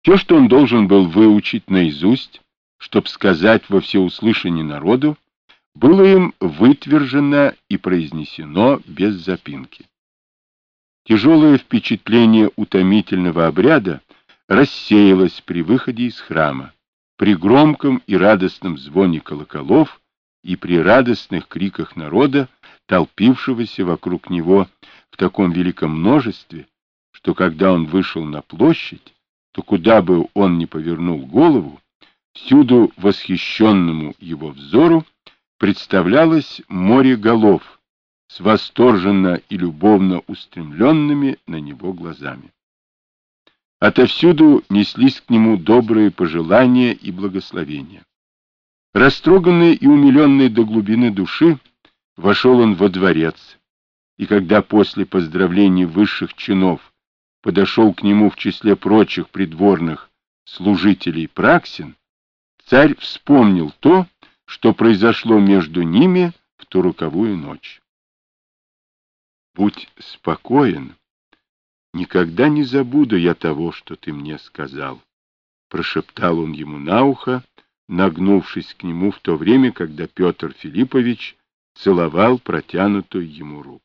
Все, что он должен был выучить наизусть, чтоб сказать во всеуслышание народу, было им вытвержено и произнесено без запинки. Тяжелое впечатление утомительного обряда рассеялось при выходе из храма, при громком и радостном звоне колоколов и при радостных криках народа, толпившегося вокруг него в таком великом множестве, что когда он вышел на площадь, то куда бы он ни повернул голову, всюду восхищенному его взору представлялось море голов с восторженно и любовно устремленными на него глазами. Отовсюду неслись к нему добрые пожелания и благословения. Растроганный и умиленный до глубины души, вошел он во дворец, и когда после поздравлений высших чинов подошел к нему в числе прочих придворных служителей Праксин, царь вспомнил то, что произошло между ними в ту роковую ночь. «Будь спокоен, никогда не забуду я того, что ты мне сказал», — прошептал он ему на ухо, нагнувшись к нему в то время, когда Петр Филиппович целовал протянутую ему руку.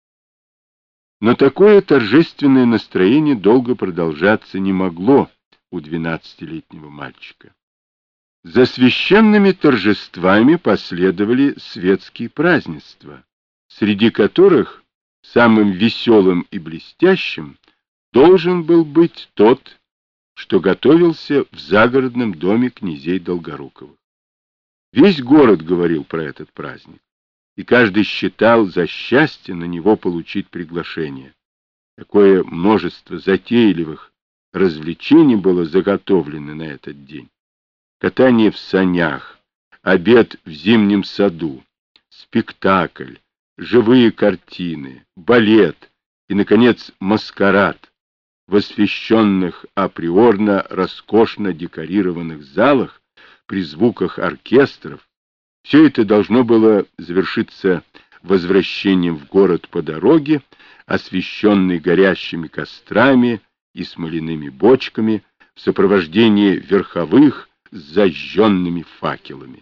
Но такое торжественное настроение долго продолжаться не могло у 12-летнего мальчика. За священными торжествами последовали светские празднества, среди которых самым веселым и блестящим должен был быть тот, что готовился в загородном доме князей Долгоруковых. Весь город говорил про этот праздник, и каждый считал за счастье на него получить приглашение. Такое множество затейливых развлечений было заготовлено на этот день. Катание в санях, обед в зимнем саду, спектакль, живые картины, балет и, наконец, маскарад в освещенных априорно роскошно декорированных залах при звуках оркестров. Все это должно было завершиться возвращением в город по дороге, освещенной горящими кострами и смоляными бочками, в сопровождении верховых с зажженными факелами.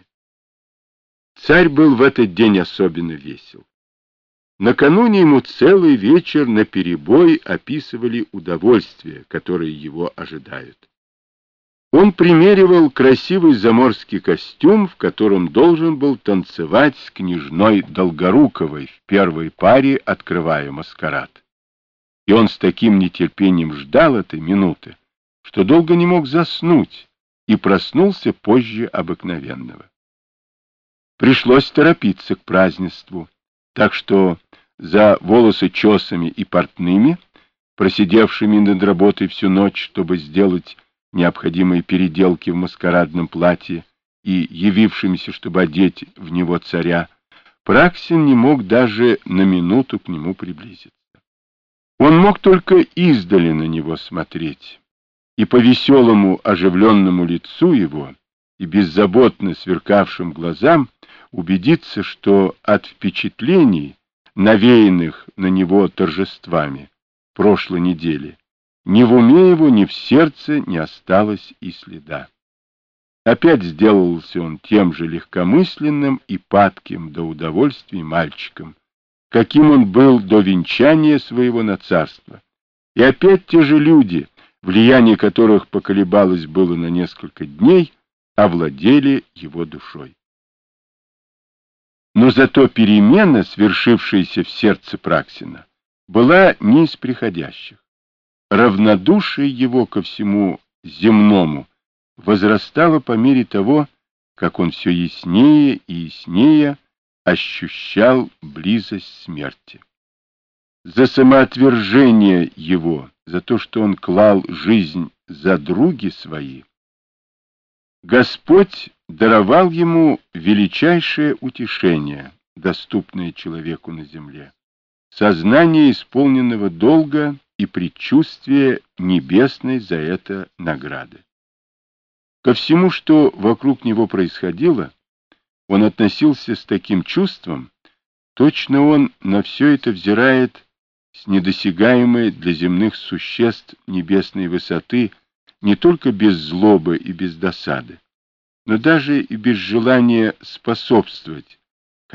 Царь был в этот день особенно весел. Накануне ему целый вечер наперебой описывали удовольствия, которые его ожидают. Он примеривал красивый заморский костюм, в котором должен был танцевать с княжной Долгоруковой в первой паре, открывая маскарад. И он с таким нетерпением ждал этой минуты, что долго не мог заснуть и проснулся позже обыкновенного. Пришлось торопиться к празднеству, так что за волосочесами и портными, просидевшими над работой всю ночь, чтобы сделать необходимые переделки в маскарадном платье и явившимися, чтобы одеть в него царя, Праксин не мог даже на минуту к нему приблизиться. Он мог только издали на него смотреть, и по веселому оживленному лицу его и беззаботно сверкавшим глазам убедиться, что от впечатлений, навеянных на него торжествами прошлой недели, ни в уме его, ни в сердце не осталось и следа. Опять сделался он тем же легкомысленным и падким до удовольствий мальчиком, каким он был до венчания своего на царство. И опять те же люди, влияние которых поколебалось было на несколько дней, овладели его душой. Но зато перемена, свершившаяся в сердце Праксина, была не из приходящих. Равнодушие его ко всему земному возрастало по мере того, как он все яснее и яснее ощущал близость смерти. За самоотвержение его, за то, что он клал жизнь за други свои, Господь даровал ему величайшее утешение, доступное человеку на земле, сознание исполненного долга и предчувствие небесной за это награды. Ко всему, что вокруг него происходило, он относился с таким чувством, точно он на все это взирает с недосягаемой для земных существ небесной высоты, не только без злобы и без досады, но даже и без желания способствовать